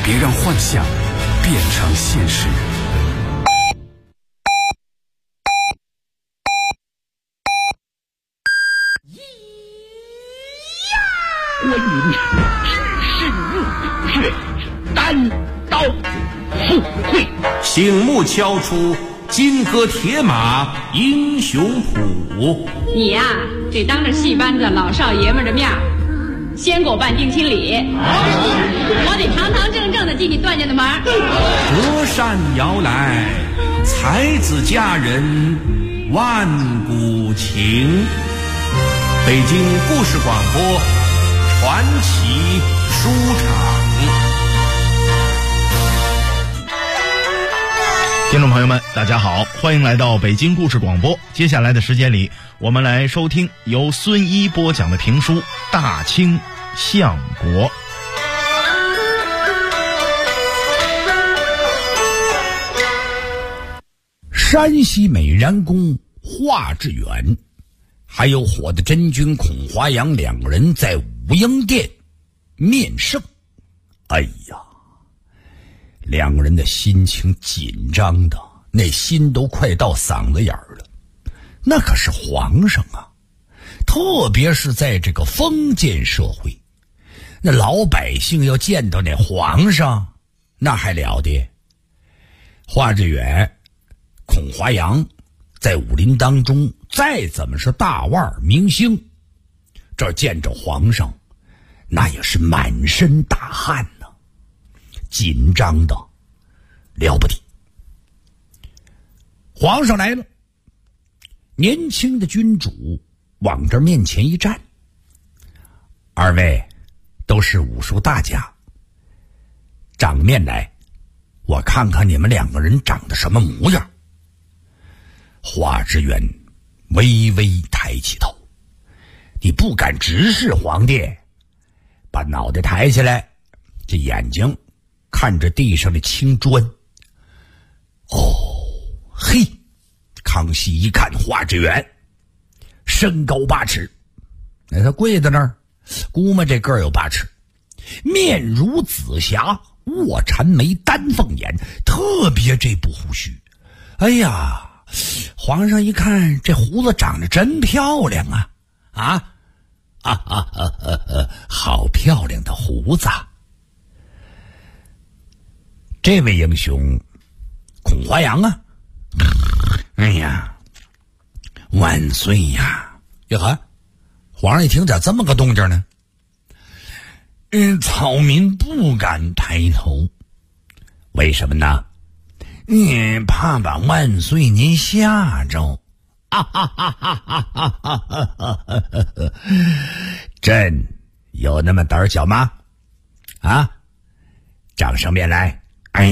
别让幻想变成现实。 我云只是入血，单刀赴会。 醒目敲出金戈铁马英雄谱。 你呀，得当着戏班子老少爷们的面先给我办定亲礼，我得堂堂正正的进你段家的门。 隔山遥来，才子佳人万古情。北京故事广播传奇书场。 听众朋友们，大家好，欢迎来到北京故事广播。接下来的时间里，我们来收听由孙一播讲的评书《大清相国》。 山西美髯公华志远，还有火的真君孔华阳两个人在武英殿面圣。哎呀，两个人的心情紧张的，那心都快到嗓子眼儿了。那可是皇上啊，特别是在这个封建社会，那老百姓要见到那皇上，那还了得。华志远、孔华阳在武林当中再怎么是大腕明星，这见着皇上那也是满身大汗呢，紧张的了不得。皇上来了，年轻的君主往这面前一站，二位都是武术大家，长面来，我看看你们两个人长得什么模样。华志远微微抬起头，你不敢直视皇帝，把脑袋抬起来，这眼睛看着地上的青砖。哦，嘿，康熙一看华志远身高8尺，那他跪在那儿，估摸这个儿有8尺，面如紫霞，卧蚕眉，丹凤眼，特别这不胡须。哎呀，皇上一看这胡子长得真漂亮啊！好漂亮的胡子。这位英雄孔华阳啊，哎呀，万岁呀！哟呵，皇上一听咋这么个动静呢？草民不敢抬头。为什么呢？怕把万岁您吓着。朕有那么胆小吗？啊，掌上面来。哎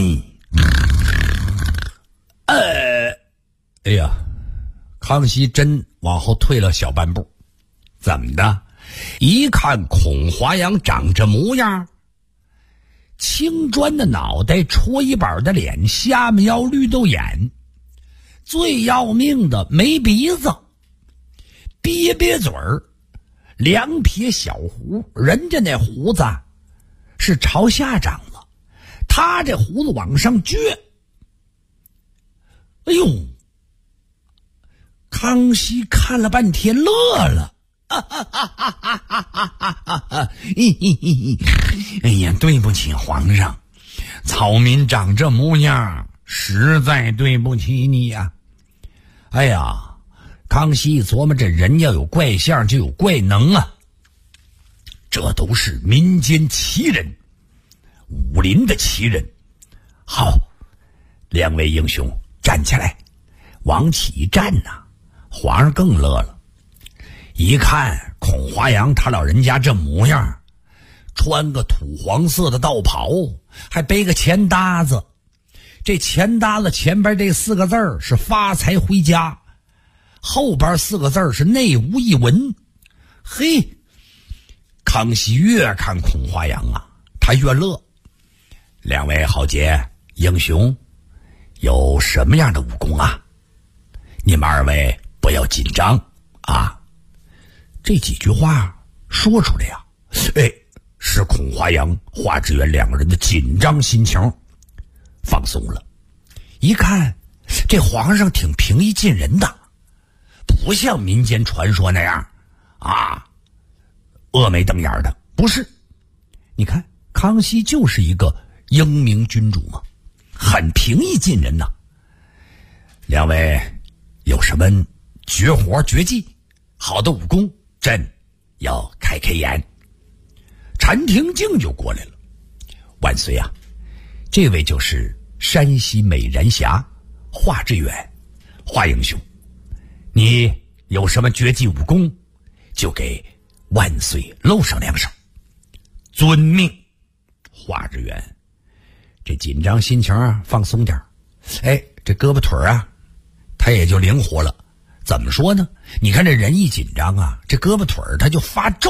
呀，康熙真往后退了小半步。怎么的？一看孔华阳长这模样，青砖的脑袋，戳一板的脸，虾米腰绿豆眼，最要命的没鼻子，瘪瘪嘴儿，2撇小胡，人家那胡子是朝下长的，他这胡子往上撅。哎呦，康熙看了半天乐了。哎呀，对不起皇上，草民长这模样，实在对不起你呀。哎呀，康熙琢磨，这人要有怪相就有怪能啊，这都是民间奇人，武林的奇人。好，两位英雄站起来，往起一站呐，皇上更乐了。一看孔华阳他老人家这模样，穿个土黄色的道袍，还背个钱搭子，这钱搭子前边这4个字是发财回家，后边4个字是内无一文。嘿，康熙越看孔华阳啊，他越乐。两位豪杰英雄有什么样的武功啊？你们2位不要紧张啊。这几句话说出来呀， 使孔华阳、华志远两个人的紧张心情放松了。一看这皇上挺平易近人的，不像民间传说那样恶眉瞪眼的，不是。你看康熙就是一个英明君主嘛，很平易近人呐。两位有什么绝活绝技好的武功，朕要开开眼。陈廷敬就过来了。万岁啊，这位就是山西美人侠华志远，华英雄，你有什么绝技武功，就给万岁露上两手。遵命。华志远这紧张心情放松点，这胳膊腿他也就灵活了。怎么说呢？你看这人一紧张这胳膊腿他就发皱。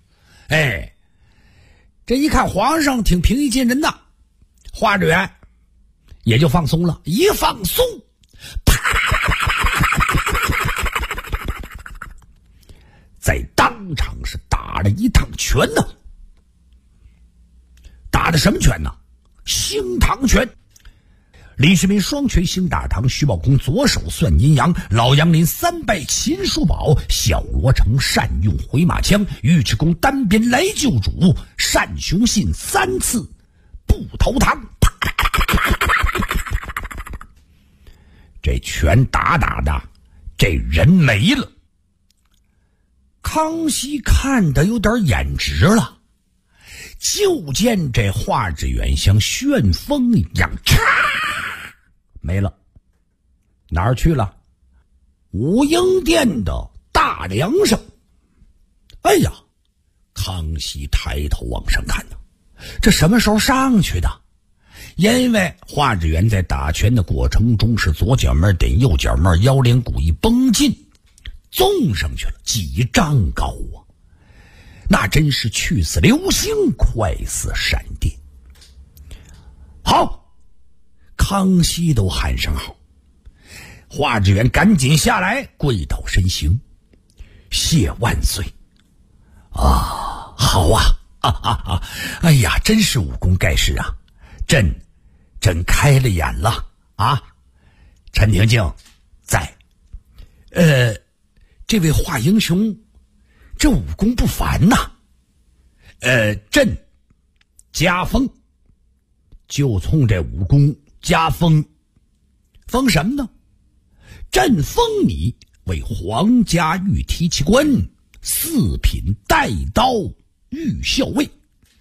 这一看皇上挺平易近人的，华志远也就放松了。一放松，在当场是打了一趟拳呢。打的什么拳呢？星堂拳。李世民双拳星大唐，徐茂公左手算阴阳，老杨林三拜秦叔宝，小罗成善用回马枪，尉迟恭单鞭来救主，单雄信3次不投堂。这拳打的这人没了。康熙看得有点眼直了，就见这华志远像旋风一样没了。哪儿去了？武英殿的大梁上。康熙抬头往上看呢，这什么时候上去的？因为华志远在打拳的过程中是左脚面点右脚面，腰连骨一绷进，纵上去了几丈高那真是去似流星，快似闪电。好，康熙都喊声好。华志远赶紧下来跪倒身行，谢万岁。好真是武功盖世朕开了眼了陈廷敬在。这位华英雄这武功不凡呐。朕加封，就冲这武功加封。封什么呢？朕封你为皇家御提旗官4品带刀御校尉。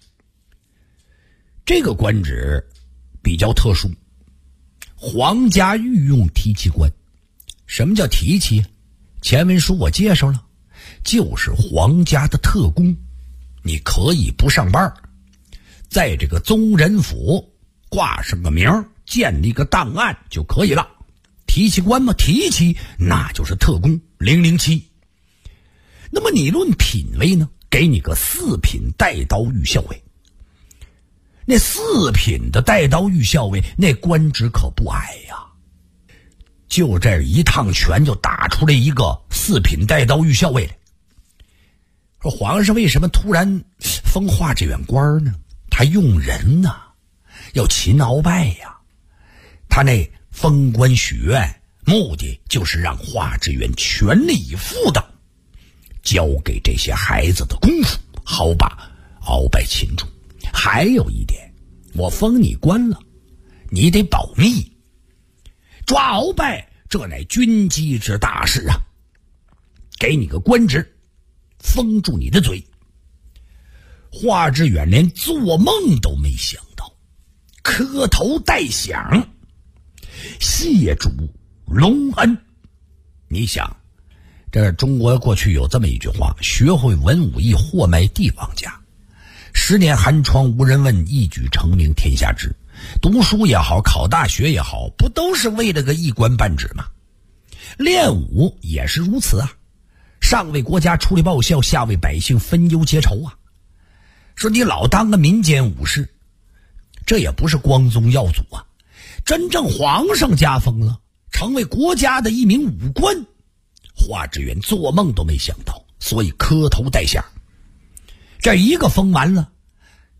这个官职比较特殊，皇家御用提旗官。什么叫提旗？前文书我介绍了，就是皇家的特工。你可以不上班，在这个宗人府挂上个名，建立个档案就可以了。提旗官嘛，提旗那就是特工007。那么你论品位呢，给你个4品带刀御校尉。那4品的带刀御校尉那官职可不矮呀，就这一趟拳就打出来一个4品带刀御校尉来。说皇上为什么突然封华志远官呢？他用人要勤鳌拜呀。他那封官许愿目的就是让华志远全力以赴的交给这些孩子的功夫，好把鳌拜擒住。还有一点，我封你官了，你得保密。抓鳌拜这乃军机之大事给你个官职，封住你的嘴。华志远连做梦都没想到，磕头代响，谢主隆恩。你想，这中国过去有这么一句话，学会文武艺，货卖帝王家。10年寒窗无人问，一举成名天下知。读书也好，考大学也好，不都是为了个一官半职吗？练武也是如此上为国家出力报效，下为百姓分忧结仇说你老当个民间武士，这也不是光宗耀祖真正皇上加封了，成为国家的一名武官。华志远做梦都没想到，所以磕头代响。这一个封完了，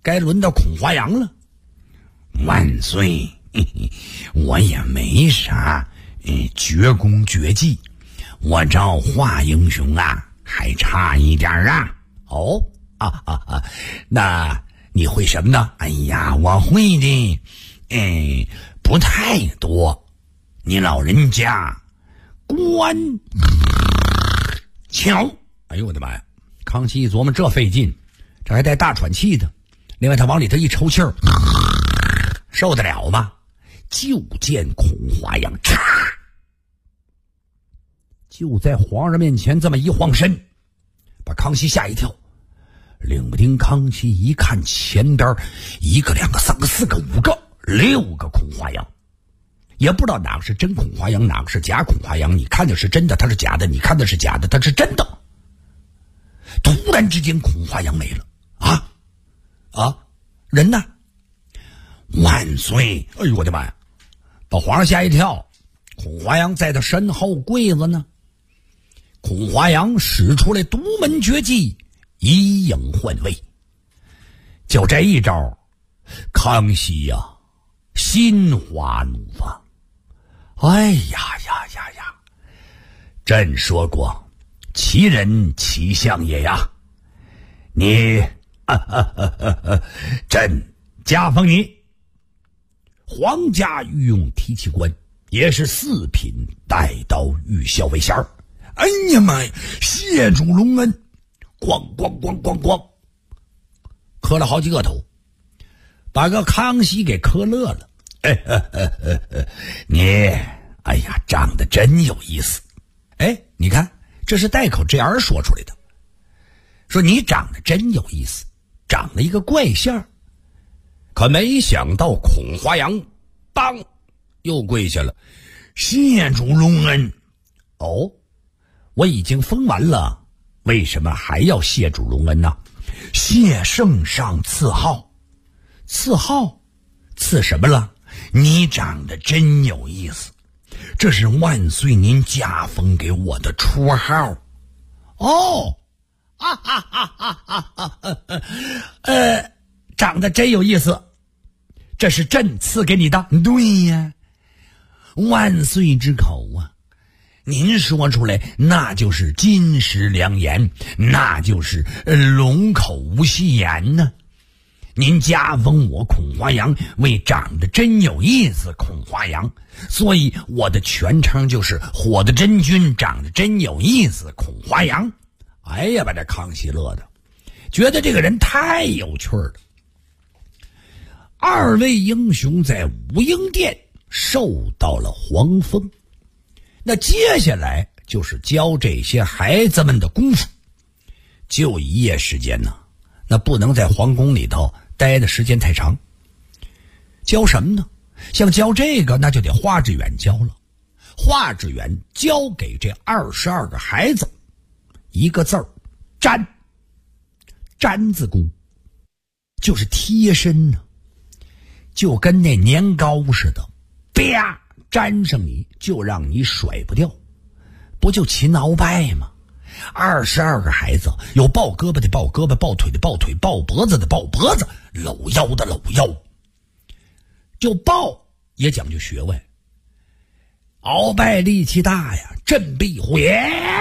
该轮到孔华阳了。万岁，我也没啥绝功绝技，我照华英雄啊还差一点啊。哦那你会什么呢？哎呀，我会的不太多。你老人家关桥。哎呦我的妈呀，康熙一琢磨，这费劲，这还带大喘气的，另外他往里头一抽气儿，受得了吗？就见孔华阳嚓，就在皇上面前这么一晃身，把康熙吓一跳。领不丁康熙一看前边1个2个3个4个5个6个孔华阳，也不知道哪个是真孔华阳，哪个是假孔华阳。你看的是真的，他是假的；你看的是假的，他是真的。突然之间孔华阳没了人呢？万岁！哎呦我的妈呀，把皇上吓一跳。孔华阳在他身后跪着呢。孔华阳使出来独门绝技以影换位，就这一招，康熙呀心花怒放。哎呀，朕说过奇人奇相也呀，你朕加封你皇家御用提旗官，也是4品带刀御校尉衔。哎呀妈呀，谢主隆恩！咣咣咣咣咣，磕了好几个头，把个康熙给磕乐了。你哎呀长得真有意思。你看这是带口这样说出来的，说你长得真有意思，长了一个怪相。可没想到孔华阳当又跪下了，谢主隆恩。我已经封完了，为什么还要谢主隆恩呢？谢圣上赐号。赐号？赐什么了？你长得真有意思，这是万岁您加封给我的绰号。长得真有意思，这是朕赐给你的。对呀，万岁之口啊，您说出来那就是金石良言，那就是龙口无戏言呢。您加封我孔华阳为长得真有意思孔华阳，所以我的全称就是火的真君长得真有意思孔华阳。哎呀，把这康熙乐的觉得这个人太有趣了。2位英雄在武英殿受到了皇封，那接下来就是教这些孩子们的功夫。就1夜时间呢，那不能在皇宫里头待的时间太长。教什么呢？像教这个那就得华志远教了。华志远教给这22个孩子一个字儿，粘。粘字功就是贴身呢，就跟那年糕似的，啪粘上你就让你甩不掉，不就擒鳌拜吗？22个孩子，有抱胳膊的抱胳膊，抱腿的抱腿，抱脖子的抱脖子，搂腰的搂腰。就抱也讲究学问，鳌拜力气大呀，振臂回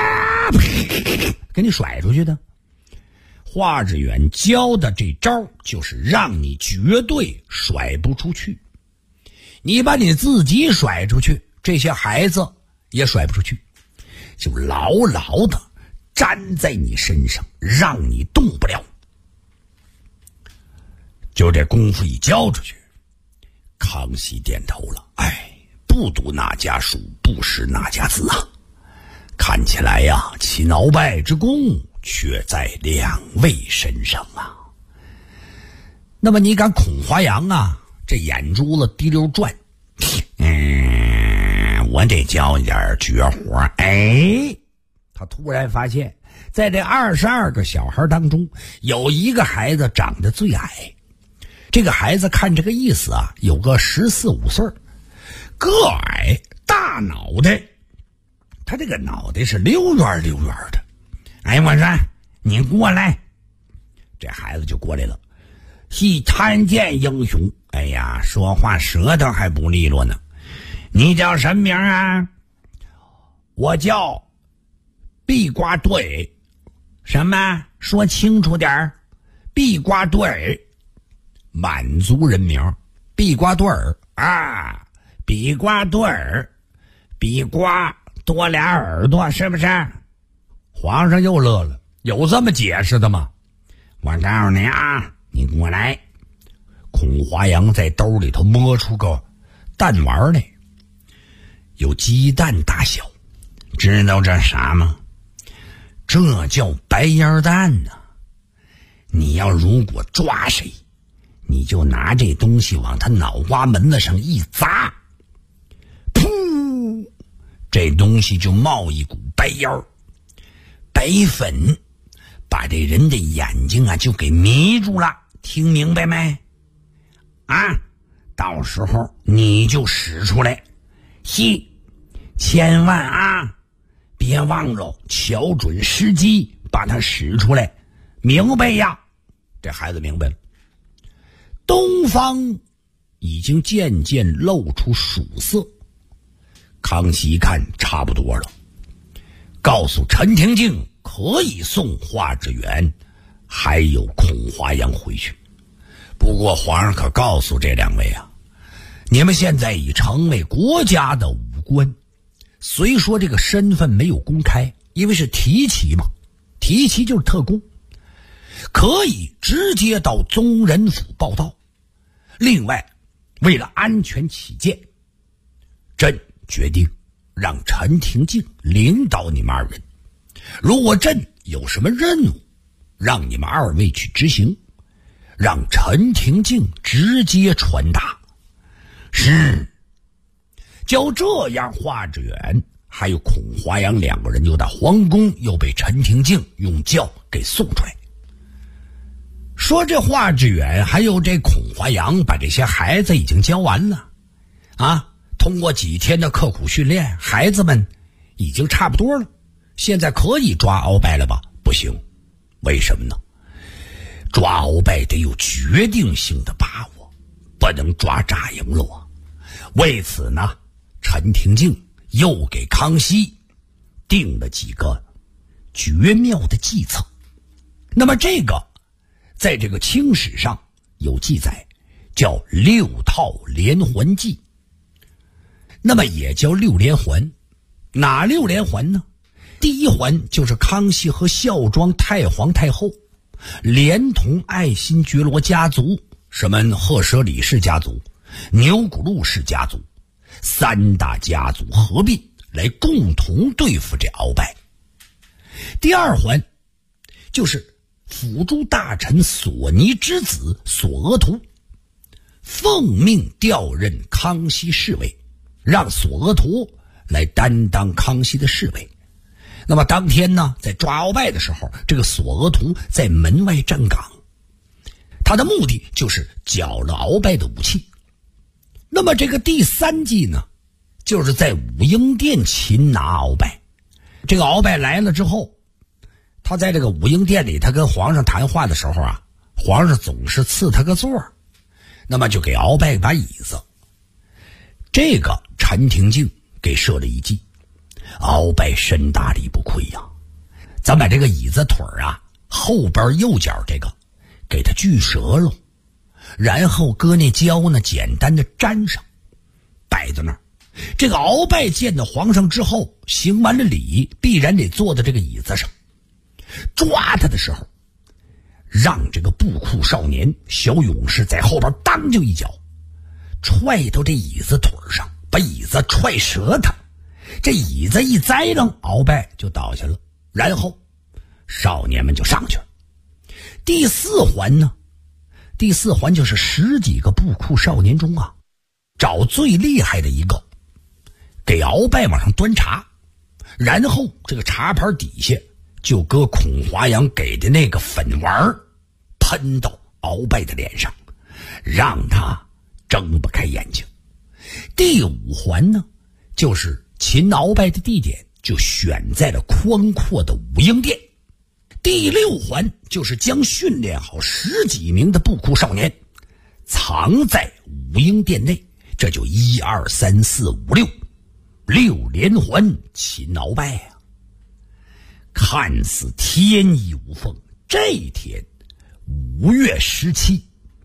给你甩出去的。华志远教的这招就是让你绝对甩不出去，你把你自己甩出去，这些孩子也甩不出去，就牢牢的粘在你身上，让你动不了。就这功夫一教出去，康熙点头了。不读那家书，不识那家字啊！看起来呀，擒鳌拜之功却在2位身上啊。那么你敢孔华阳啊，这眼珠子滴溜转，我得教一点绝活。他突然发现在这22个小孩当中，有一个孩子长得最矮。这个孩子看这个意思啊，有个14、15岁，个矮大脑袋，他这个脑袋是溜圆溜圆的。我说你过来，这孩子就过来了， 系参见英雄。哎呀，说话舌头还不利落呢。你叫什么名啊？我叫壁瓜多尔。什么？说清楚点儿。壁瓜多尔，满族人名。壁瓜多尔啊，壁瓜多尔，壁瓜多俩耳朵，是不是？皇上又乐了，有这么解释的吗？我告诉你啊，你过来。孔华阳在兜里头摸出个弹丸来，有鸡蛋大小，知道这啥吗？这叫白烟弹呢。你要如果抓谁，你就拿这东西往他脑瓜门子上一砸，噗，这东西就冒一股白烟儿，白粉把这人的眼睛啊就给迷住了，听明白没？啊，到时候你就使出来，千万啊，别忘了瞧准时机把它使出来，明白呀？这孩子明白了。东方已经渐渐露出曙色，康熙一看差不多了，告诉陈廷敬可以送华志远还有孔华阳回去。不过皇上可告诉这两位啊，你们现在已成为国家的武官，虽说这个身份没有公开，因为是提旗嘛，提旗就是特工，可以直接到宗人府报到。另外为了安全起见，朕决定让陈廷敬领导你们二人，如果朕有什么任务让你们二位去执行，让陈廷敬直接传达。是。就这样，华志远还有孔华阳两个人就到皇宫，又被陈廷敬用轿给送出来。说这华志远还有这孔华阳把这些孩子已经教完了啊，通过几天的刻苦训练，孩子们已经差不多了，现在可以抓鳌拜了吧？不行。为什么呢？抓鳌拜得有决定性的把握，不能抓扎营了啊。为此呢，陈廷敬又给康熙定了几个绝妙的计策。那么这个在这个清史上有记载，叫6套连环计，那么也叫6连环。哪6连环呢？第一环就是康熙和孝庄太皇太后连同爱新觉罗家族，什么赫舍里氏家族、钮钴禄氏家族3大家族合并来共同对付这鳌拜。第二环就是辅助大臣索尼之子索额图奉命调任康熙侍卫，让索额图来担当康熙的侍卫。那么当天呢，在抓鳌拜的时候，这个索额图在门外站岗，他的目的就是缴了鳌拜的武器。那么这个第三计呢，就是在武英殿擒拿鳌拜。这个鳌拜来了之后，他在这个武英殿里，他跟皇上谈话的时候啊，皇上总是赐他个座，那么就给鳌拜把椅子。这个陈廷敬给设了一计，鳌拜身大力不亏呀，咱把这个椅子腿啊后边右脚这个给它锯折了，然后搁那胶呢简单的粘上，摆在那儿。这个鳌拜见到皇上之后，行完了礼，必然得坐在这个椅子上。抓他的时候，让这个布库少年小勇士在后边当就一脚踹到这椅子腿上，把椅子踹折他。这椅子一栽楞，鳌拜就倒下了，然后少年们就上去了。第四环呢，第四环就是10几个布库少年中啊，找最厉害的一个，给鳌拜往上端茶，然后这个茶盘底下就搁孔华阳给的那个粉丸喷到鳌拜的脸上，让他睁不开眼睛。第5环呢，就是擒鳌拜的地点就选在了宽阔的武英殿。 第6环就是将训练好10几名的布库少年藏在武英殿内，这就1、2、3、4、5、6连环擒鳌拜啊！看似天衣无缝，这一天5月17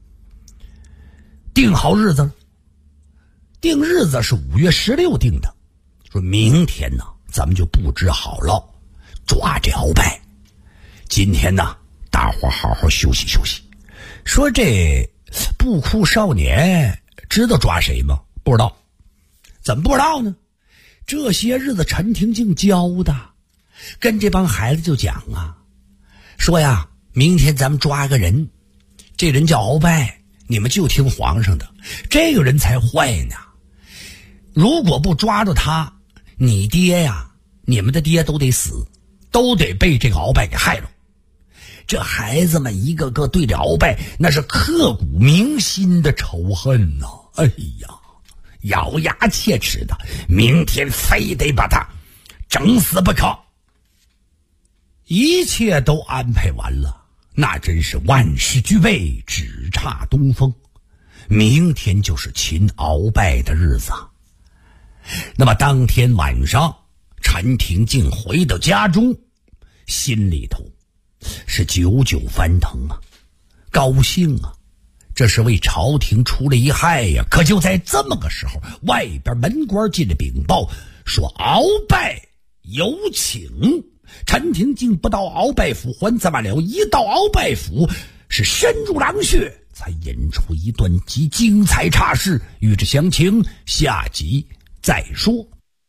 定好日子了。定日子是5月16定的，说明天呢咱们就布置好了抓这鳌拜。今天呢大伙好好休息休息。说这布库少年知道抓谁吗？不知道。怎么不知道呢？这些日子陈廷敬教的，跟这帮孩子就讲啊，说呀明天咱们抓个人，这人叫鳌拜，你们就听皇上的，这个人才坏呢。如果不抓住他，你爹呀你们的爹都得死，都得被这个鳌拜给害了。这孩子们一个个对着鳌拜那是刻骨铭心的仇恨呐！哎呀，咬牙切齿的，明天非得把他整死不可。一切都安排完了，那真是万事俱备，只差东风。明天就是擒鳌拜的日子。那么当天晚上，陈廷敬回到家中，心里头是久久翻腾啊，高兴啊，这是为朝廷出了一害呀。可就在这么个时候，外边门官进了禀报，说鳌拜有请。陈廷敬不到鳌拜府还怎么了？一到鳌拜府，是深入狼穴，才引出一段极精彩差事。欲知详情，下集再说。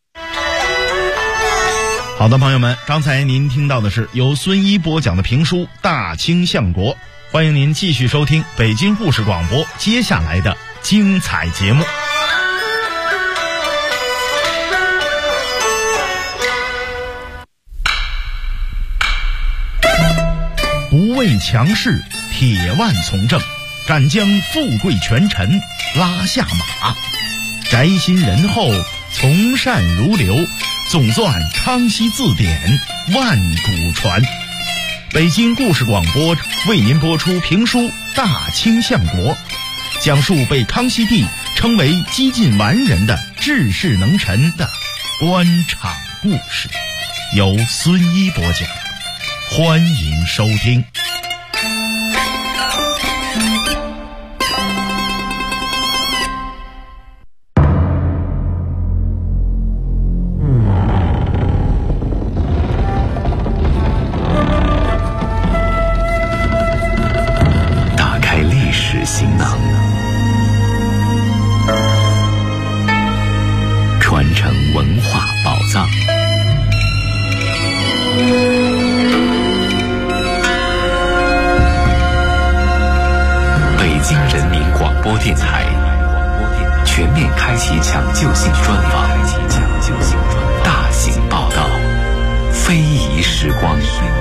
好的，朋友们，刚才您听到的是由孙一播讲的评书《大清相国》，欢迎您继续收听北京故事广播接下来的精彩节目。不畏强势，铁腕从政，敢将富贵权臣拉下马，宅心仁厚，从善如流，总算康熙字典，万古传。北京故事广播为您播出评书《大清相国》，讲述被康熙帝称为几近完人的治世能臣的官场故事，由孙一播讲，欢迎收听。 行囊，传承文化宝藏。北京人民广播电台全面开启抢救性专访，大型报道，非遗时光。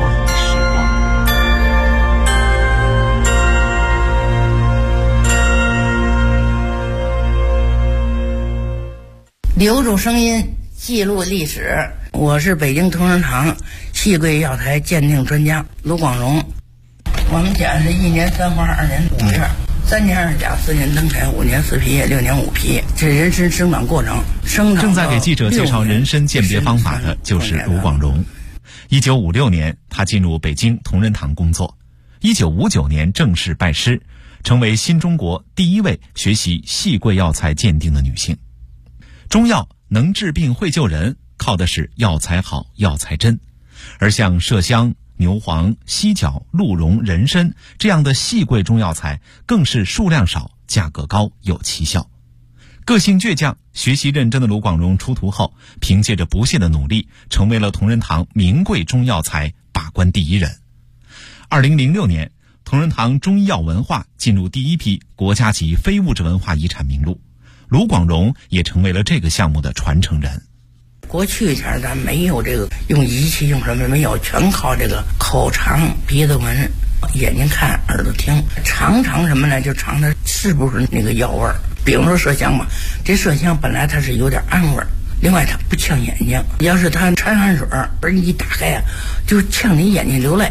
留住声音，记录历史。我是北京同仁堂细桂药材鉴定专家卢广荣。我们讲是1年3花2年5月，3年2甲4年登台5年4皮6年5皮，这人参生长过程。 正在给记者介绍人参鉴别方法的就是卢广荣。1956年，他进入北京同仁堂工作。1959年正式拜师，成为新中国第一位学习细桂药材鉴定的女性。中药能治病会救人，靠的是药材好药材真，而像麝香、牛黄、犀角、鹿茸、人参这样的细桂中药材更是数量少，价格高，有奇效。个性倔强、学习认真的卢广荣出徒后，凭借着不懈的努力，成为了同仁堂名贵中药材把关第一人。2006年，同仁堂中医药文化进入第一批国家级非物质文化遗产名录，卢广荣也成为了这个项目的传承人。 过去前咱没有这个用仪器用什么没有，全靠这个口尝鼻子闻眼睛看耳朵听，尝什么呢？就尝它是不是那个药味儿。比如说麝香吧，这麝香本来它是有点氨味儿，另外它不呛眼睛，要是它掺汗水儿一打开啊，就呛你眼睛流泪。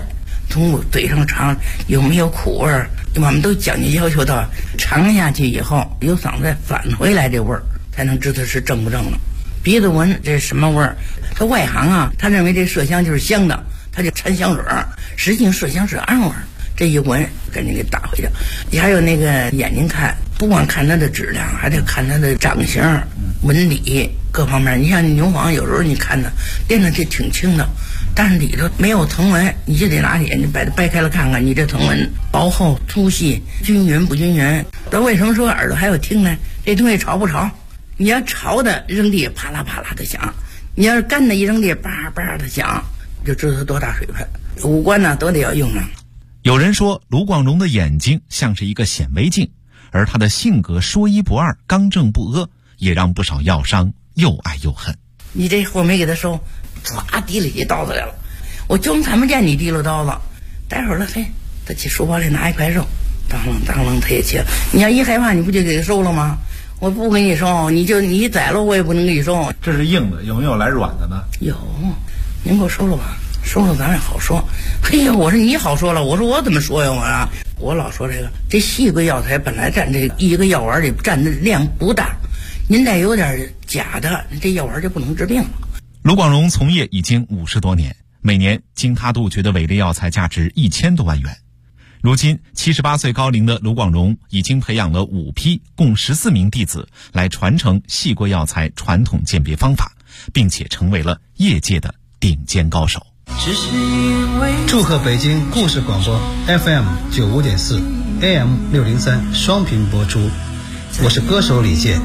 从嘴上尝有没有苦味儿，我们都讲究要求到尝下去以后有嗓子再返回来这味儿，才能知道是正不正了。鼻子闻这是什么味儿？他外行啊，他认为这麝香就是香的，他就掺香水儿，实际上麝香是安味儿。这一闻赶紧给打回去。还有那个眼睛看，不光看它的质量，还得看它的长相、纹理各方面。你像牛黄，有时候你看它练的这挺轻的，但是里头没有藤纹，你就得拿眼睛把它掰开了看看，你这藤纹薄厚、粗细、均匀不均匀。那为什么说耳朵还有听呢？这东西潮不潮？你要潮的扔地啪啦啪啦的响，你要是干的一扔地叭叭的响，就知道它多大水分。五官呢都得要用上。 有人说卢广荣的眼睛像是一个显微镜，而他的性格说一不二、刚正不阿，也让不少药商又爱又恨。 你这货没给他收，唰提起刀子来了，我就看不见你提了刀子。待会儿了，嘿，他去书包里拿一块肉，当啷当啷他也切了。你要一害怕，你不就给他收了吗？我不给你收，你宰了我也不能给你收。 这是硬的，有没有来软的呢？ 有，您给我收了吧。收了咱也好说。嘿呀，我说你好说了，我说我怎么说呀？我老说这细桂药材本来占这一个药丸里占的量不大，您再有点假的，这药丸就不能治病了。 卢广荣从业已经50多年，每年经他杜绝的伪劣药材价值1000多万元。如今78岁高龄的卢广荣已经培养了5批共14名弟子来传承细桂药材传统鉴别方法，并且成为了业界的顶尖高手。 祝贺北京故事广播 FM 95.4 AM 603双频播出，我是歌手李健。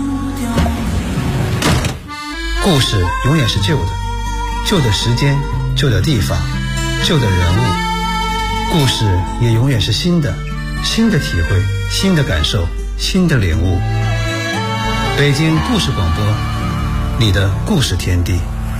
故事永远是旧的，旧的时间，旧的地方，旧的人物。故事也永远是新的，新的体会，新的感受，新的领悟。北京故事广播，你的故事天地。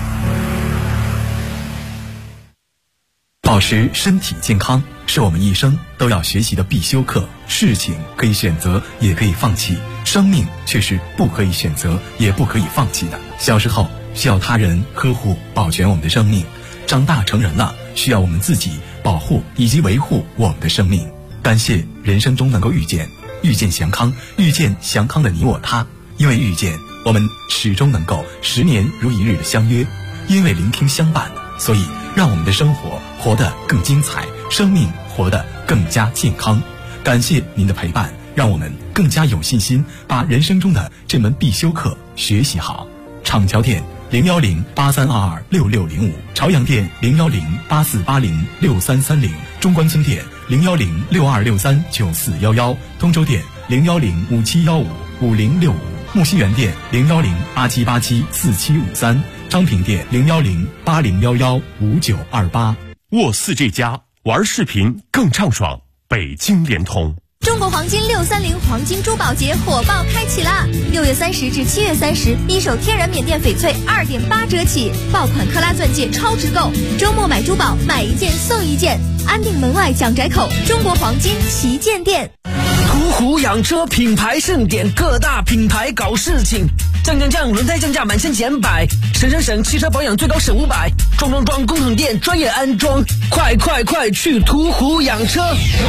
保持身体健康是我们一生都要学习的必修课。事情可以选择，也可以放弃，生命却是不可以选择，也不可以放弃的。小时候需要他人呵护保全我们的生命，长大成人了需要我们自己保护以及维护我们的生命。感谢人生中能够遇见祥康，遇见祥康的你我他。因为遇见，我们始终能够10年如一日的相约；因为聆听相伴，所以让我们的生活活得更精彩，生命活得更加健康。感谢您的陪伴，让我们更加有信心把人生中的这门必修课学习好。厂桥店01083226605，朝阳店01084806330，中关村店01062639411，通州店01057155065，木樨园店01087874753，昌平店01080115928。 沃4这家玩视频更畅爽，北京联通。 中国黄金630黄金珠宝节火爆开启啦！6月30至7月30，一手天然缅甸翡翠2.8折起，爆款克拉钻戒超值购，周末买珠宝买1件送1件，安定门外蒋宅口中国黄金旗舰店。 途虎养车品牌盛典，各大品牌搞事情，降，轮胎降价满1000减100，省，汽车保养最高省500，装，工厂店专业安装，快去途虎养车！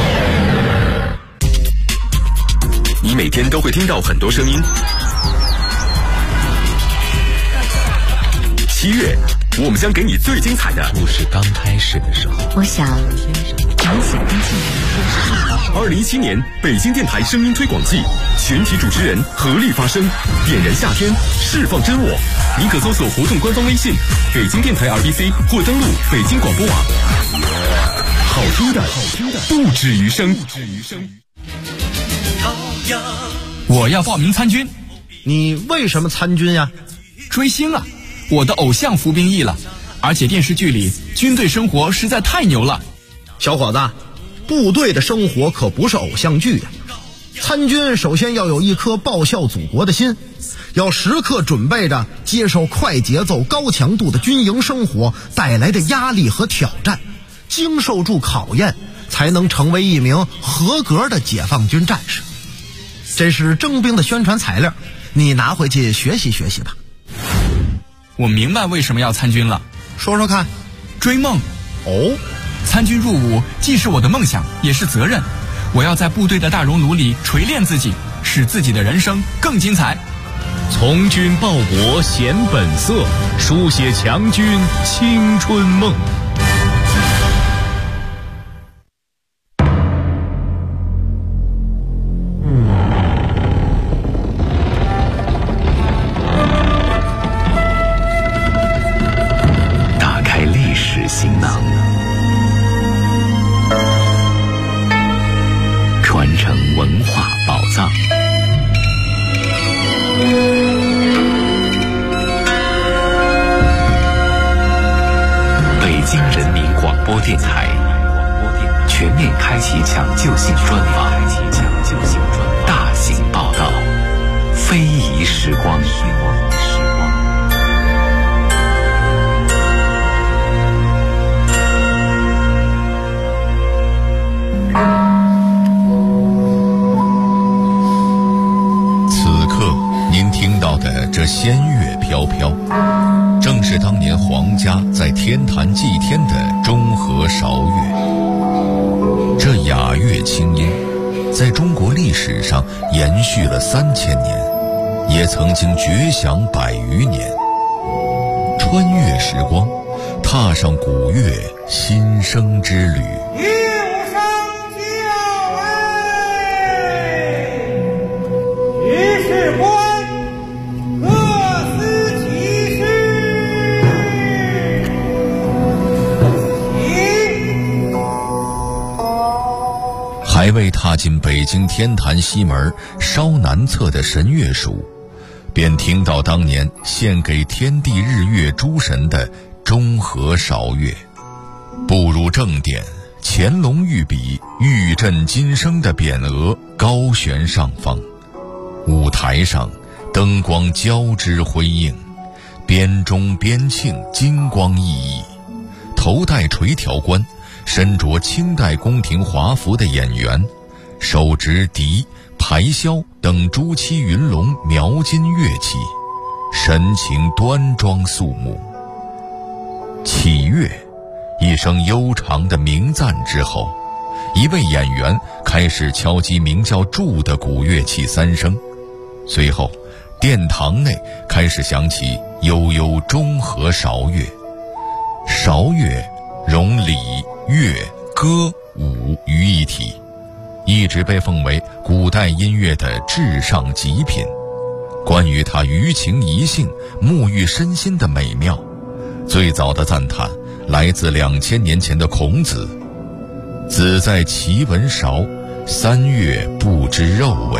你每天都会听到很多声音。7月，我们将给你最精彩的故事。刚开始的时候， 我想你喜欢 2017年北京电台声音推广季，全体主持人合力发声，点燃夏天，释放真我。你可搜索活动官方微信北京电台 RBC 或登录北京广播网。好听的不止于声。 我要报名参军。 你为什么参军呀？ 追星啊，我的偶像服兵役了，而且电视剧里军队生活实在太牛了。 小伙子，部队的生活可不是偶像剧啊！参军首先要有一颗报效祖国的心，要时刻准备着接受快节奏高强度的军营生活带来的压力和挑战，经受住考验，才能成为一名合格的解放军战士。这是征兵的宣传材料，你拿回去学习学习吧。 我明白为什么要参军了。 说说看。 追梦。 哦， 参军入伍既是我的梦想，也是责任。我要在部队的大熔炉里锤炼自己，使自己的人生更精彩。 从军报国显本色，书写强军青春梦。 打开历史行囊，传承文化宝藏。北京人民广播电台全面开启抢救性专访，大型报道，非遗时光。 您听到的这仙乐飘飘，正是当年皇家在天坛祭天的中和韶乐。这雅乐清音，在中国历史上延续了3000年，也曾经绝响100余年。穿越时光，踏上古乐新生之旅。还未踏进北京天坛西门稍南侧的神乐署，便听到当年献给天地日月诸神的中和韶乐。步入正殿，乾隆御笔玉振金声的匾额高悬上方，舞台上灯光交织辉映，边钟边磬金光熠熠，头戴垂条冠身着清代宫廷华服的演员，手执笛、排箫等朱漆云龙描金乐器，神情端庄肃穆。起乐，一声悠长的鸣赞之后，一位演员开始敲击名叫柱的古乐器3声，随后殿堂内开始响起悠悠中和韶乐。韶乐融礼、乐、歌、舞于一体，一直被奉为古代音乐的至上极品。关于它于情于性、沐浴身心的美妙，最早的赞叹来自2000年前的孔子：子在其闻韶，3月不知肉味。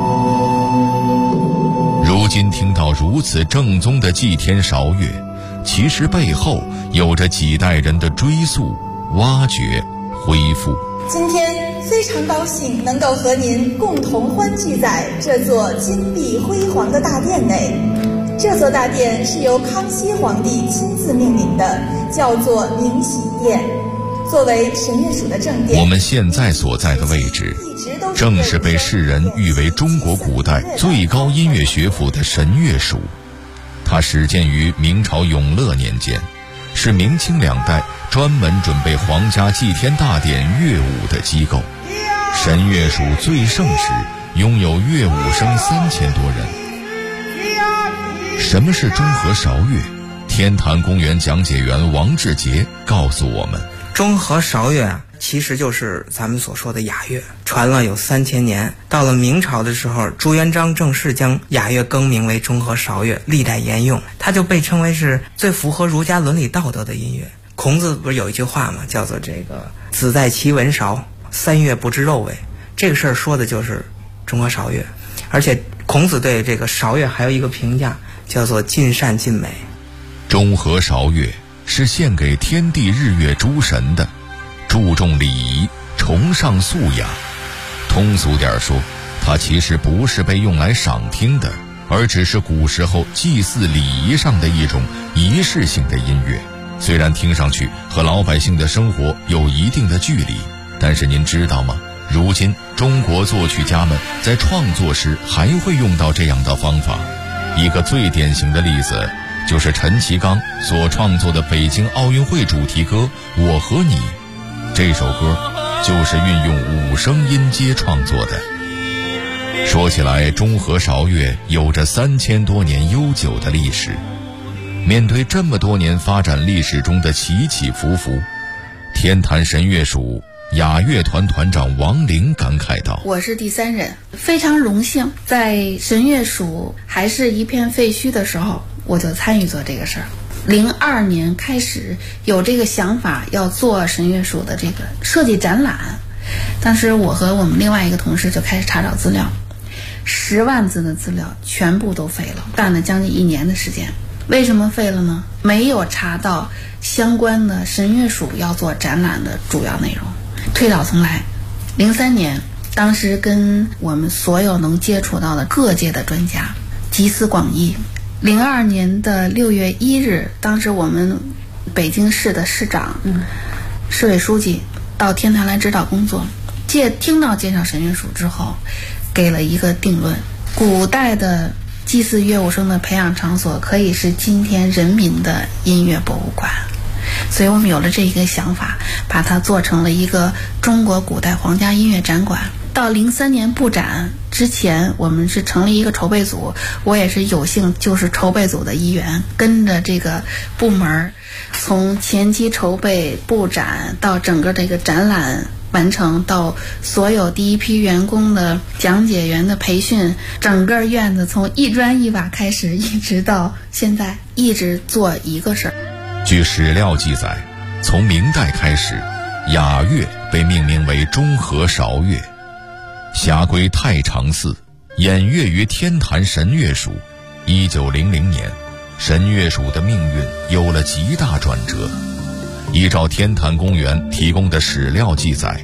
如今听到如此正宗的祭天韶乐，其实背后有着几代人的追溯、挖掘、恢复。 今天非常高兴能够和您共同欢聚在这座金碧辉煌的大殿内。这座大殿是由康熙皇帝亲自命名的，叫做明喜殿。作为神乐署的正殿， 我们现在所在的位置，正是被世人誉为中国古代最高音乐学府的神乐署。它始建于明朝永乐年间，是明清2代专门准备皇家祭天大典乐舞的机构。神乐署最盛时拥有乐舞生3000多人。什么是中和韶乐？天坛公园讲解员王志杰告诉我们， 中和韶乐啊，其实就是咱们所说的雅乐，传了有3000年。到了明朝的时候，朱元璋正式将雅乐更名为中和韶乐，历代沿用。它就被称为是最符合儒家伦理道德的音乐。孔子不是有一句话吗？叫做这个子在其闻韶，3月不知肉味。这个事儿说的就是中和韶乐。而且孔子对这个韶乐还有一个评价，叫做尽善尽美。 中和韶乐是献给天地日月诸神的，注重礼仪，崇尚素雅。通俗点说，它其实不是被用来赏听的，而只是古时候祭祀礼仪上的一种仪式性的音乐。虽然听上去和老百姓的生活有一定的距离，但是您知道吗？如今中国作曲家们在创作时还会用到这样的方法。一个最典型的例子就是陈其刚所创作的北京奥运会主题歌《我和你》。 这首歌就是运用5声音阶创作的。说起来，中和韶乐有着3000多年悠久的历史。面对这么多年发展历史中的起起伏伏，天坛神乐署雅乐团团长王玲感慨道： 我是第3人，非常荣幸在神乐署还是一片废墟的时候，我就参与做这个事儿。02年开始有这个想法，要做神乐署的这个设计展览。当时我和我们另外一个同事就开始查找资料，10万字的资料全部都废了，干了将近1年的时间。为什么废了呢？没有查到相关的神乐署要做展览的主要内容。推倒重来，03年，当时跟我们所有能接触到的各界的专家集思广益。02年的6月1日，当时我们北京市的市长、市委书记到天坛来指导工作，听到介绍神乐署之后，给了一个定论：古代的祭祀乐务生的培养场所可以是今天人民的音乐博物馆。所以我们有了这一个想法，把它做成了一个中国古代皇家音乐展馆。到03年布展之前，我们是成立一个筹备组，我也是有幸就是筹备组的一员，跟着这个部门，从前期筹备布展到整个这个展览完成，到所有第一批员工的讲解员的培训，整个院子从一砖一瓦开始，一直到现在一直做一个事儿。 据史料记载，从明代开始，雅乐被命名为中和韶乐，辖归太常寺，演乐于天坛神乐署。1900年，神乐署的命运有了极大转折。依照天坛公园提供的史料记载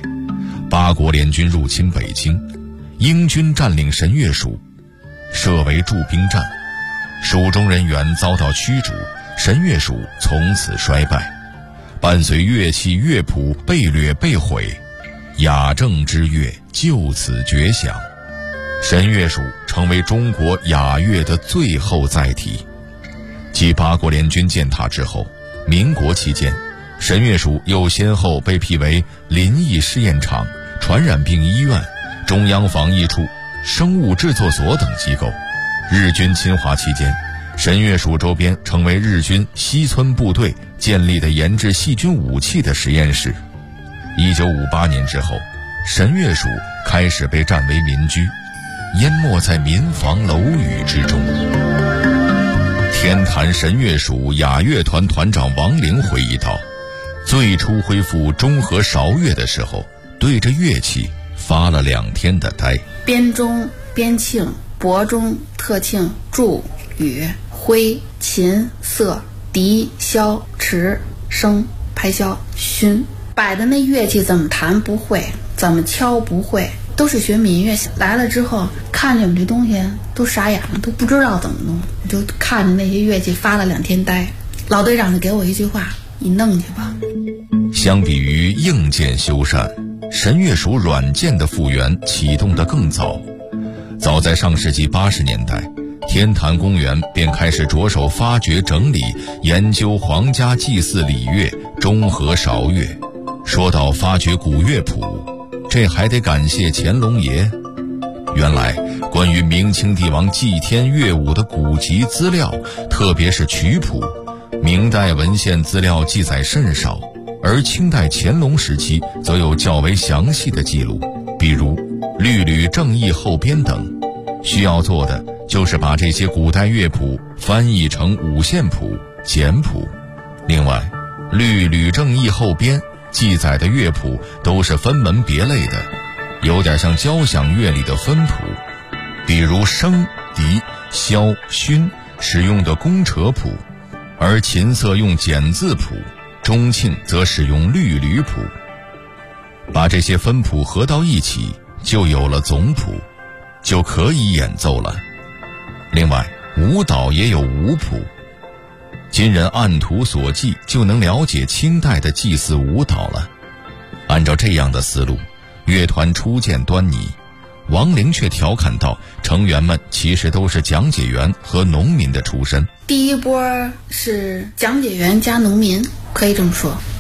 ，8国联军入侵北京，英军占领神乐署，设为驻兵站，署中人员遭到驱逐，神乐署从此衰败，伴随乐器乐谱被掠被毁，雅正之乐就此绝响。神乐署成为中国雅乐的最后载体。继8国联军践踏之后，民国期间，神乐署又先后被辟为临沂试验场、传染病医院、中央防疫处、生物制作所等机构。日军侵华期间，神乐署周边成为日军西村部队建立的研制细菌武器的实验室。1958年之后，神乐署开始被占为民居，淹没在民房楼宇之中。天坛神乐署雅乐团团长王玲回忆道，最初恢复中和韶乐的时候，对着乐器发了2天的呆。 编钟、编磬、拨钟、特磬、柱、羽、徽、琴、瑟、笛、箫、持、笙、拍箫、埙，摆的那乐器怎么弹不会，怎么敲不会，都是学民乐。来了之后看见我们这东西都傻眼了，都不知道怎么弄，就看着那些乐器发了2天呆。老队长就给我一句话：你弄去吧。 相比于硬件修缮，神乐署软件的复原启动得更早。早在上世纪80年代，天坛公园便开始着手发掘、整理、研究皇家祭祀礼乐中和韶乐。说到发掘古乐谱，这还得感谢乾隆爷。原来关于明清帝王祭天乐舞的古籍资料，特别是曲谱，明代文献资料记载甚少，而清代乾隆时期则有较为详细的记录，比如《律吕正义后编》等。需要做的就是把这些古代乐谱翻译成五线谱、简谱。另外，《律吕正义后编》记载的乐谱都是分门别类的，有点像交响乐里的分谱，比如笙、笛、箫、埙使用的宫扯谱，而琴瑟用简字谱，钟磬则使用律吕谱。把这些分谱合到一起，就有了总谱，就可以演奏了。另外，舞蹈也有舞谱，今人按图所记就能了解清代的祭祀舞蹈了。按照这样的思路，乐团初见端倪。王玲却调侃道，成员们其实都是讲解员和农民的出身。 第一波是讲解员加农民，可以这么说。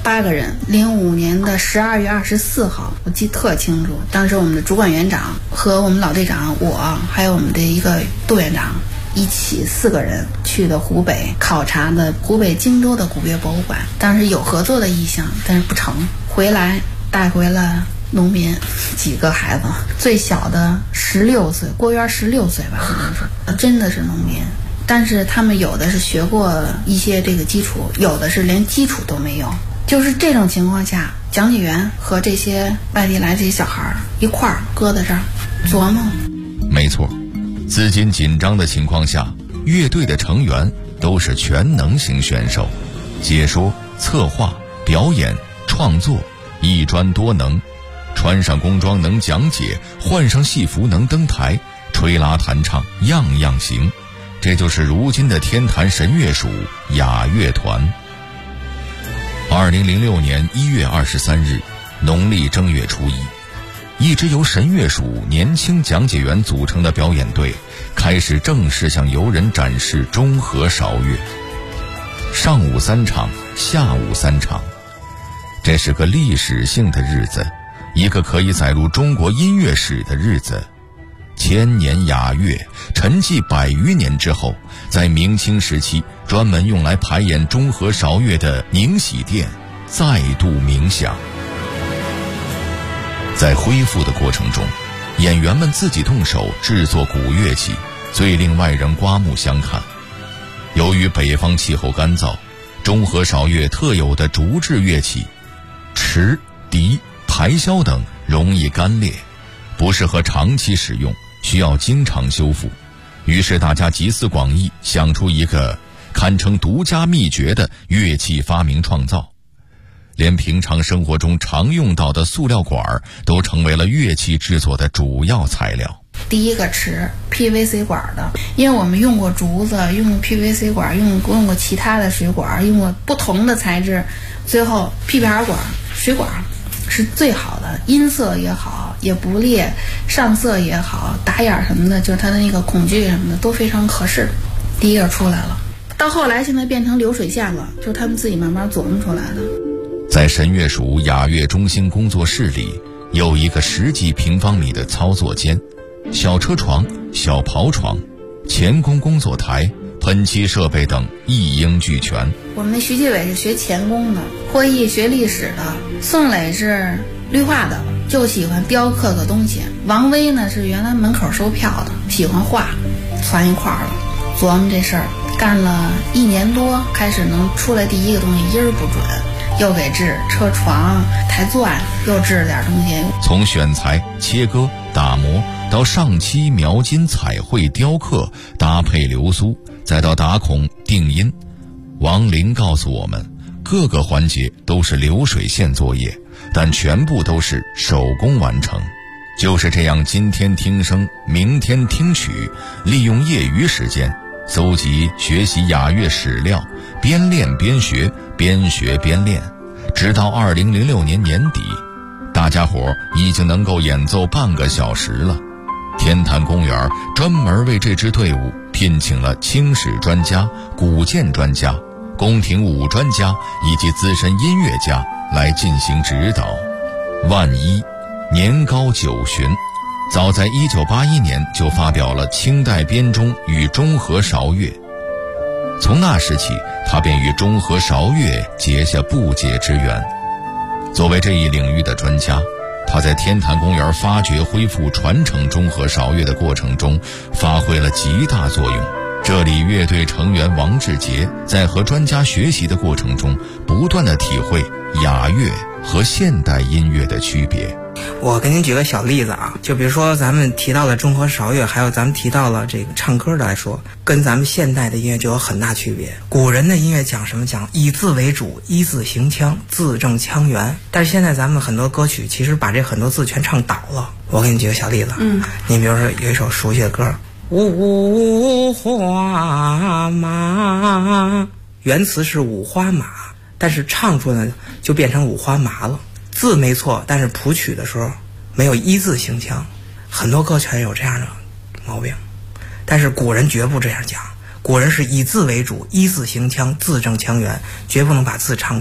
8个人。05年的12月24号，我记得特清楚。当时我们的主管园长和我们老队长，我还有我们的一个杜园长，一起4个人去的湖北考察的湖北荆州的古乐博物馆。当时有合作的意向，但是不成。回来带回了农民几个孩子，最小的16岁，郭源16岁吧，可能是真的是农民。但是他们有的是学过一些这个基础，有的是连基础都没有。就是这种情况下，讲解员和这些外地来这些小孩一块儿搁在这儿琢磨。 没错，资金紧张的情况下，乐队的成员都是全能型选手，解说、策划、表演、创作，一专多能。穿上工装能讲解，换上戏服能登台，吹拉弹唱样样行。这就是如今的天坛神乐署雅乐团。2006年1月23日，农历正月初一，一支由神乐署年轻讲解员组成的表演队开始正式向游人展示中和韶乐。上午3场，下午3场，这是个历史性的日子，一个可以载入中国音乐史的日子。千年雅乐沉寂100余年之后，在明清时期专门用来排演中和韶乐的宁喜殿再度鸣响。在恢复的过程中，演员们自己动手制作古乐器，最令外人刮目相看。由于北方气候干燥，中和韶乐特有的竹制乐器池、笛、排箫等容易干裂，不适合长期使用，需要经常修复。于是大家集思广益，想出一个堪称独家秘诀的乐器发明创造。连平常生活中常用到的塑料管都成为了乐器制作的主要材料。 第一个池 PVC 管的，因为我们用过竹子，用过 PVC 管，用过其他的水管，用过不同的材质，最后 PPR 管水管是最好的，音色也好，也不裂，上色也好，打眼什么的，就是它的那个孔距什么的都非常合适。第一个出来了，到后来现在变成流水线了，就他们自己慢慢琢磨出来的。 在神乐署雅乐中心工作室里，有一个10几平方米的操作间，小车床、小刨床、钳工工作台、喷漆设备等一应俱全。 我们那徐继伟是学钳工的，霍毅学历史的，宋磊是绿化的，就喜欢雕刻个东西。王威呢是原来门口收票的，喜欢画，攒一块儿了，琢磨这事儿，干了1年多，开始能出来第一个东西，音儿不准。又给制车床、台钻，又制了点东西。 从选材、切割、打磨到上漆、描金、彩绘、雕刻、搭配流苏，再到打孔、定音，王林告诉我们，各个环节都是流水线作业，但全部都是手工完成。就是这样，今天听声，明天听曲，利用业余时间搜集学习雅乐史料，边练边学，边学边练，直到2006年年底，大家伙已经能够演奏半个小时了。天坛公园专门为这支队伍聘请了清史专家、古建专家、宫廷舞专家以及资深音乐家来进行指导。万一年高9旬，早在1981年就发表了清代编钟与中和韶乐。从那时起，他便与中和韶乐结下不解之缘。作为这一领域的专家，他在天坛公园发掘、恢复、传承中和韶乐的过程中发挥了极大作用。这里乐队成员王志杰在和专家学习的过程中，不断地体会雅乐和现代音乐的区别。 我给您举个小例子啊，就比如说咱们提到了中和韶乐，还有咱们提到了这个唱歌的来说，跟咱们现代的音乐就有很大区别。古人的音乐讲什么？讲以字为主，依字行腔，字正腔圆。但是现在咱们很多歌曲其实把这很多字全唱倒了。我给你举个小例子，你比如说有一首熟悉的歌，五花马，原词是五花马，但是唱出来就变成五花麻了。字没错，但是谱曲的时候没有依字行腔，很多歌全有这样的毛病。但是古人绝不这样讲，古人是以字为主，依字行腔，字正腔圆，绝不能把字唱倒。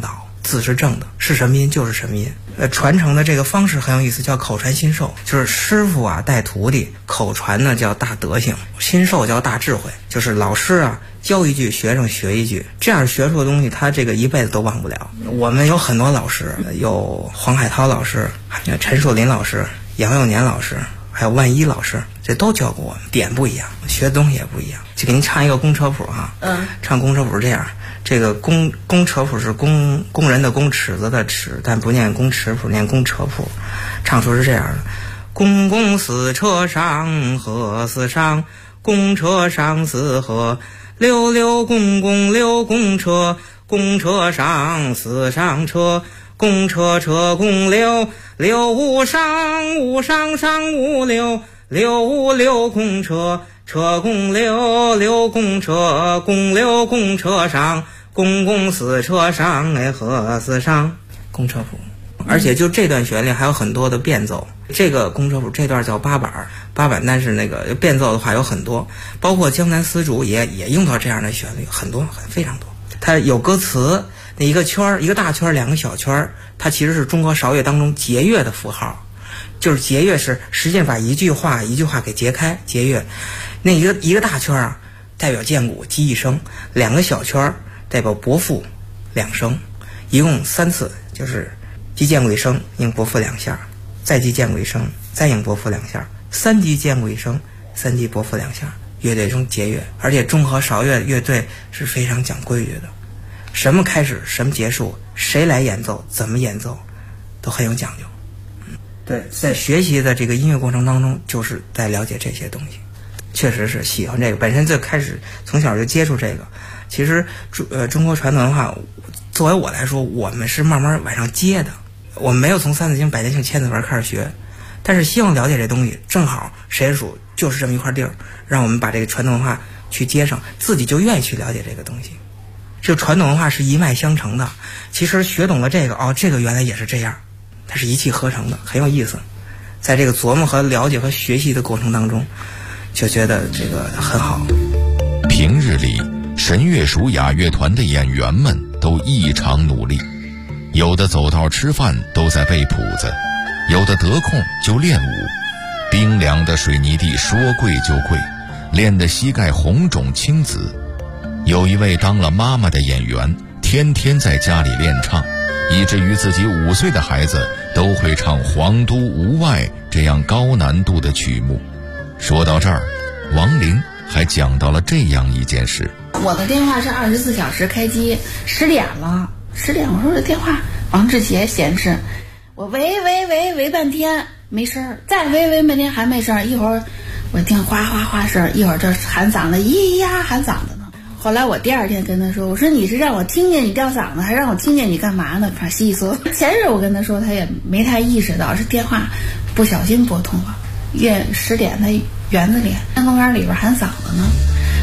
字是正的，是什么音就是什么音。传承的这个方式很有意思，叫口传心授，就是师傅啊带徒弟，口传呢叫大德行，心授叫大智慧，就是老师啊教一句，学生学一句，这样学出的东西他这个一辈子都忘不了。我们有很多老师，有黄海涛老师，有陈树林老师，杨幼年老师，还有万一老师，这都教过我们，点不一样，学的东西也不一样。就给您唱一个公车谱哈，唱公车谱这样，这个公车谱是工人的工，尺子的尺，但不念公尺谱，念公车谱。唱出是这样的：公公四车上，鹤四上，公车上四鹤，溜溜公公溜公车，公车上四上车，公车车公溜，溜无上，无上上无溜，溜无溜公车，车公溜，溜公车，公溜公车上，公公四车上，鹤四上，公车谱。而且就这段旋律还有很多的变奏，这个公车谱这段叫八板，但是那个变奏的话有很多，包括江南丝竹也用到这样的旋律，很多非常多。它有歌词，那一个圈，一个大圈，两个小圈，它其实是中国韶乐当中节乐的符号，就是节乐是实际上把一句话一句话给截开，节乐。那一个大圈啊代表剑鼓击一声，两个小圈代表伯父两声，一共3次，就是击剑鼓一声，应伯父2下，再击剑鼓一声，再应伯父2下，3击剑鼓一声，3击伯父2下。乐队中节乐，而且中和韶乐乐队是非常讲规矩的，什么开始什么结束，谁来演奏怎么演奏都很有讲究。对，在学习的这个音乐过程当中就是在了解这些东西，确实是喜欢这个，本身最开始从小就接触这个。其实中国传统文化作为我来说，我们是慢慢往上接的，我们没有从三字经百家姓千字文开始学，但是希望了解这东西，正好谁属就是这么一块地儿，让我们把这个传统文化去接上，自己就愿意去了解这个东西。这个传统文化是一脉相承的，其实学懂了这个，这个原来也是这样，它是一气呵成的，很有意思。在这个琢磨和了解和学习的过程当中，就觉得这个很好。 平日里，神乐署雅乐团的演员们都异常努力，有的走道吃饭都在背谱子，有的得空就练舞。冰凉的水泥地说跪就跪，练得膝盖红肿青紫。有一位当了妈妈的演员，天天在家里练唱，以至于自己5岁的孩子都会唱《皇都无外》这样高难度的曲目。说到这儿，王林还讲到了这样一件事： 我的电话是24小时开机，10点了，10点我说这电话王志杰显示，我喂半天没声儿，再喂半天还没声儿，一会儿我听哗哗哗声，一会儿这喊嗓子，咿呀喊嗓子呢。后来我第2天跟他说，我说你是让我听见你吊嗓子，还让我听见你干嘛呢？他稀嗦。前日我跟他说，他也没太意识到是电话不小心拨通了。10点在园子里，山公园里边喊嗓子呢。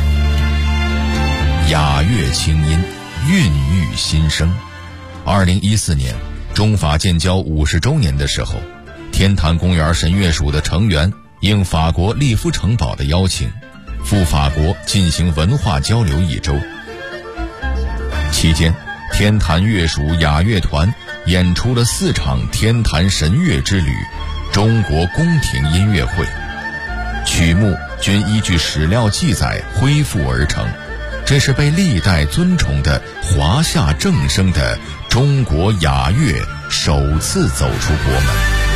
雅乐清音，孕育新生。2014年，中法建交50周年的时候，天坛公园神乐署的成员应法国利夫城堡的邀请，赴法国进行文化交流1周。期间，天坛乐署雅乐团演出了4场天坛神乐之旅中国宫廷音乐会，曲目均依据史料记载恢复而成，这是被历代尊崇的华夏正声的中国雅乐首次走出国门。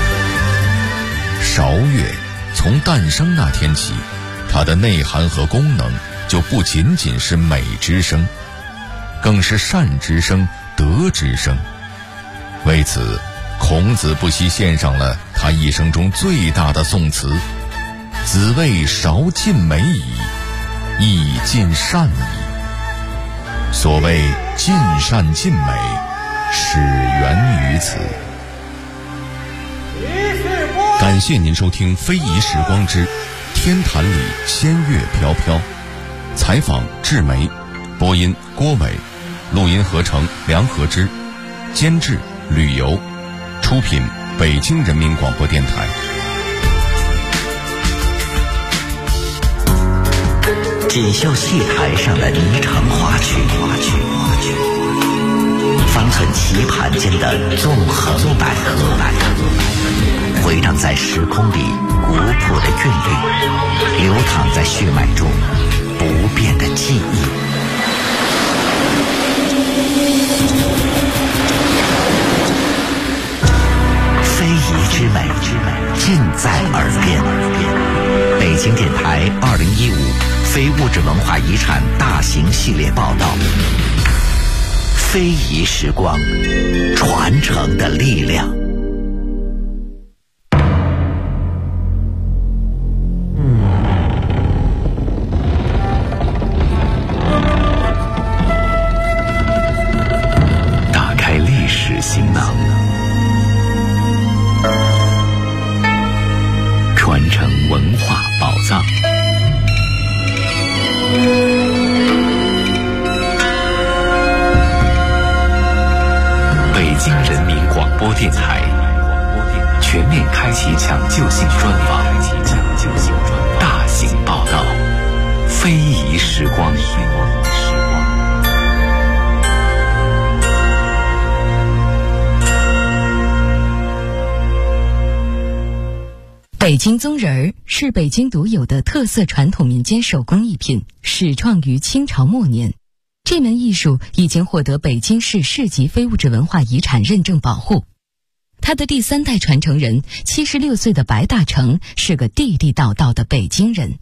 韶乐从诞生那天起，它的内涵和功能就不仅仅是美之声，更是善之声、德之声。为此，孔子不惜献上了他一生中最大的颂词：子谓韶尽美矣，亦尽善矣。所谓尽善尽美，始源于此。感谢您收听《非遗时光之天坛里仙乐飘飘》，采访志梅，播音郭伟，录音合成梁和之，监制旅游，出品北京人民广播电台。 锦绣戏台上的霓裳花曲， 方寸棋盘间的纵横捭阖，回荡在时空里古朴的韵律，流淌在血脉中不变的记忆。非遗之美，尽在耳边。北京电台2015非物质文化遗产大型系列报道，非遗时光，传承的力量。 打开历史行囊，传承文化宝藏。北京人民广播电台全面开启抢救性专访，大型报道，非遗时光。 北京宗人儿是北京独有的特色传统民间手工艺品，始创于清朝末年。这门艺术已经获得北京市市级非物质文化遗产认证保护。他的第3代传承人76岁的白大成是个地地道道的北京人。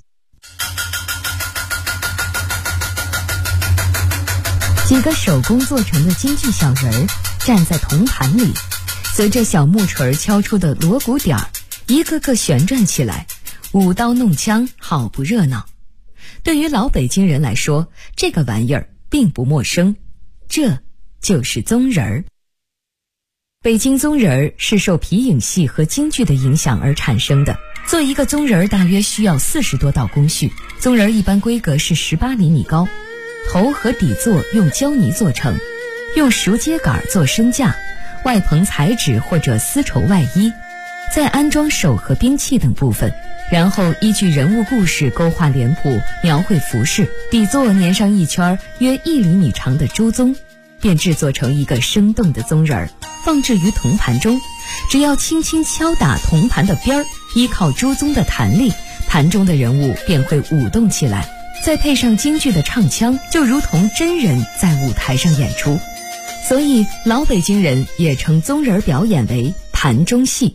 几个手工做成的京剧小人儿站在铜盘里，随着小木锤敲出的锣鼓点儿，一个个旋转起来，舞刀弄枪，好不热闹。对于老北京人来说，这个玩意儿并不陌生，这就是宗人儿。北京宗人儿是受皮影戏和京剧的影响而产生的。做一个宗人儿大约需要40多道工序，宗人儿一般规格是18厘米高，头和底座用胶泥做成，用熟秸秆做身架，外棚彩纸或者丝绸外衣，再安装手和兵器等部分，然后依据人物故事勾画脸谱，描绘服饰，底座粘上一圈约1厘米长的朱宗，便制作成一个生动的宗人儿，放置于铜盘中。只要轻轻敲打铜盘的边儿，依靠朱宗的弹力，盘中的人物便会舞动起来，再配上京剧的唱腔，就如同真人在舞台上演出。所以老北京人也称宗人表演为盘中戏。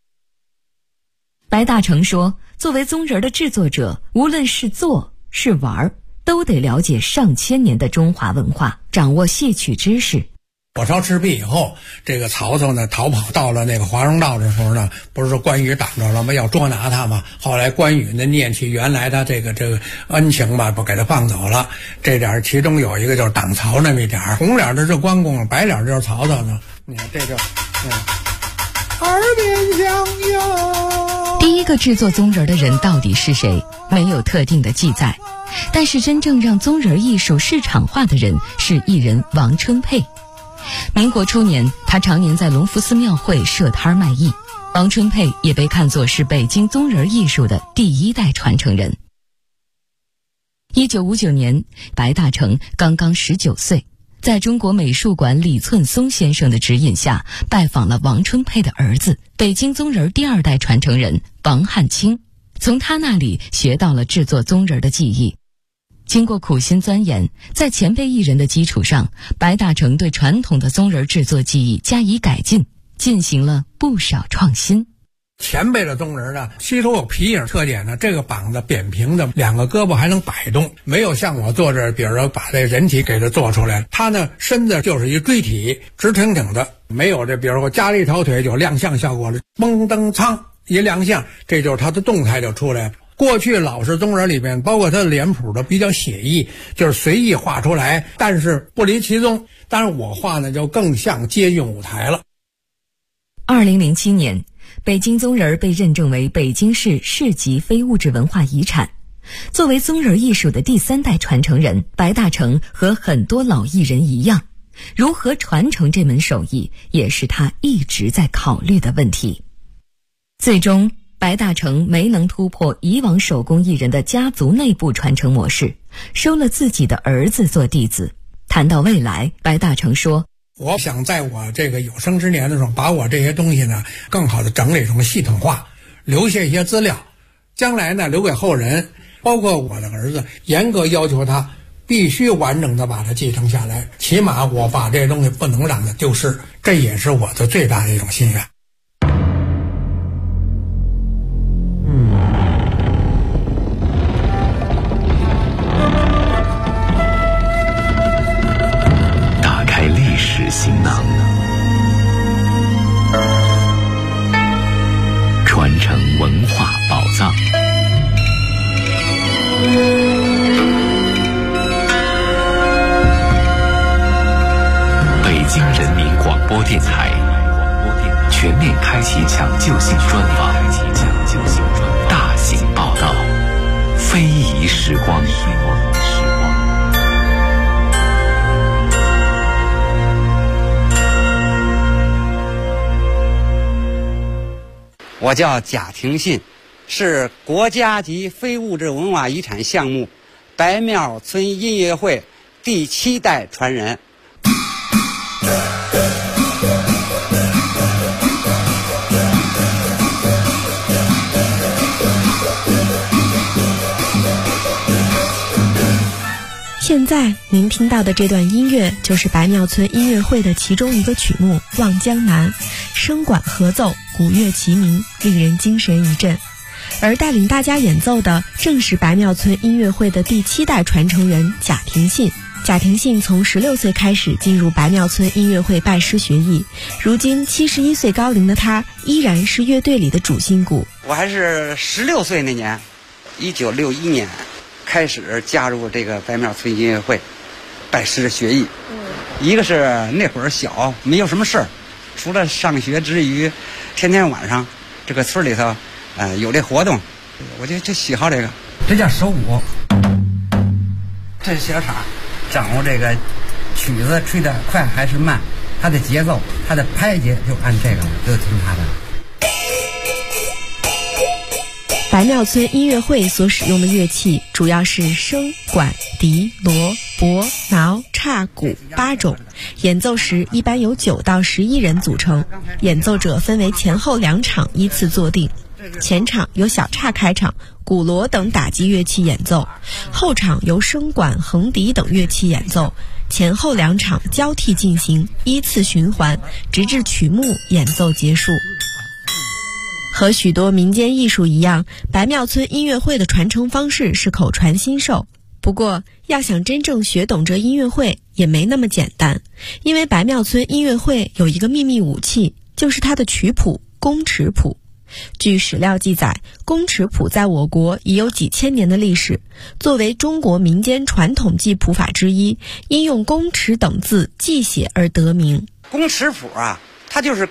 白大成说，作为宗人的制作者，无论是做是玩，都得了解上千年的中华文化，掌握戏曲知识。 火烧赤壁以后，这个曹操呢逃跑到了那个华容道的时候呢，不是说关羽挡着了吗？要捉拿他嘛。后来关羽呢念起原来他这个恩情吧，不给他放走了。这点其中有一个就是挡曹那么一点，红脸的是关公，白脸就是曹操呢。你看这就耳边相拥。 第一个制作宗人的人到底是谁，没有特定的记载。但是真正让宗人艺术市场化的人是艺人王春佩。民国初年，他常年在隆福寺庙会设摊卖艺。王春佩也被看作是北京宗人艺术的第1代传承人。1959年，白大成刚刚19岁，在中国美术馆李寸松先生的指引下，拜访了王春佩的儿子，北京宗人第2代传承人王汉卿，从他那里学到了制作宗人的技艺。经过苦心钻研，在前辈艺人的基础上，白大成对传统的宗人制作技艺加以改进，进行了不少创新。 前辈的宗人呢，吸收有皮影特点呢，这个膀子扁平的，2个胳膊还能摆动，没有像我做这，比如说把这人体给它做出来，他呢身子就是一锥体，直挺挺的，没有这，比如说加了一条腿有亮相效果了，蹦蹬苍一亮相，这就是他的动态就出来了。过去老式宗人里面，包括他的脸谱的比较写意，就是随意画出来，但是不离其宗。但是我画呢，就更像接近舞台了。 2007年，北京宗人被认证为北京市市级非物质文化遗产。作为宗人艺术的第3代传承人，白大成和很多老艺人一样，如何传承这门手艺，也是他一直在考虑的问题。最终，白大成没能突破以往手工艺人的家族内部传承模式，收了自己的儿子做弟子。谈到未来，白大成说， 我想在我这个有生之年的时候，把我这些东西呢，更好的整理成系统化，留下一些资料，将来呢留给后人，包括我的儿子，严格要求他必须完整的把它继承下来，起码我把这些东西不能让它丢失，这也是我的最大的一种心愿。 打开历史行囊，传承文化宝藏。北京人民广播电台全面开启抢救性专访，大型报道，非遗时光。 我叫贾廷信，是国家级非物质文化遗产项目白庙村音乐会第7代传人。 现在您听到的这段音乐就是白庙村音乐会的其中一个曲目《望江南》，声管合奏，鼓乐齐鸣，令人精神一振。而带领大家演奏的正是白庙村音乐会的第7代传承人贾廷信。贾廷信从16岁开始进入白庙村音乐会拜师学艺，如今71岁高龄的他依然是乐队里的主心骨。 我还是16岁那年，1961年开始加入这个白庙村音乐会，拜师学艺。一个是那会儿小，没有什么事儿，除了上学之余，天天晚上这个村里头，有这活动，我就喜好这个。这叫手鼓，这是小叉，掌握这个曲子吹得快还是慢，它的节奏，它的拍节就按这个，就听它的。 白庙村音乐会所使用的乐器主要是笙、管、笛、锣、钹、挠、叉、鼓8种，演奏时一般由9到11人组成，演奏者分为前后2场依次坐定，前场由小叉开场，鼓锣等打击乐器演奏，后场由笙管、横笛等乐器演奏，前后2场交替进行，依次循环，直至曲目演奏结束。和许多民间艺术一样，白庙村音乐会的传承方式是口传心授。不过，要想真正学懂这音乐会也没那么简单，因为白庙村音乐会有一个秘密武器，就是它的曲谱宫尺谱。据史料记载，宫尺谱在我国已有几千年的历史，作为中国民间传统记谱法之一，因用宫尺等字记写而得名。 宫尺谱啊，它就是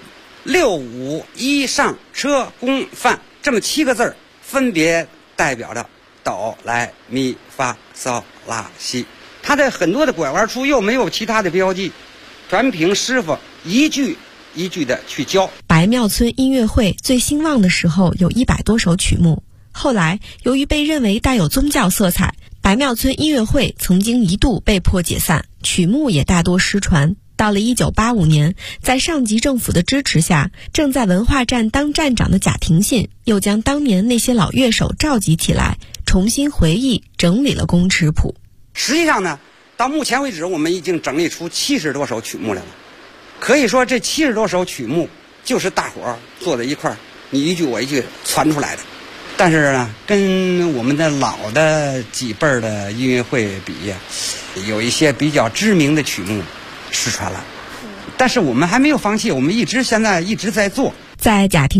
6、5、1上车宫范这么7个字儿，分别代表着哆来咪发嗦拉西。它的很多的拐弯处又没有其他的标记，全凭师傅一句一句的去教。 白庙村音乐会最兴旺的时候有100多首曲目，后来由于被认为带有宗教色彩，白庙村音乐会曾经一度被迫解散，曲目也大多失传。到了1985年，在上级政府的支持下，正在文化站当站长的贾廷信又将当年那些老乐手召集起来，重新回忆整理了宫尺谱。 实际上呢，到目前为止我们已经整理出70多首曲目来了，可以说这70多首曲目就是大伙儿坐在一块儿，你一句我一句传出来的。但是呢，跟我们的老的几辈儿的音乐会比，有一些比较知名的曲目失传了，但是我们还没有放弃，我们现在一直在做。 在贾廷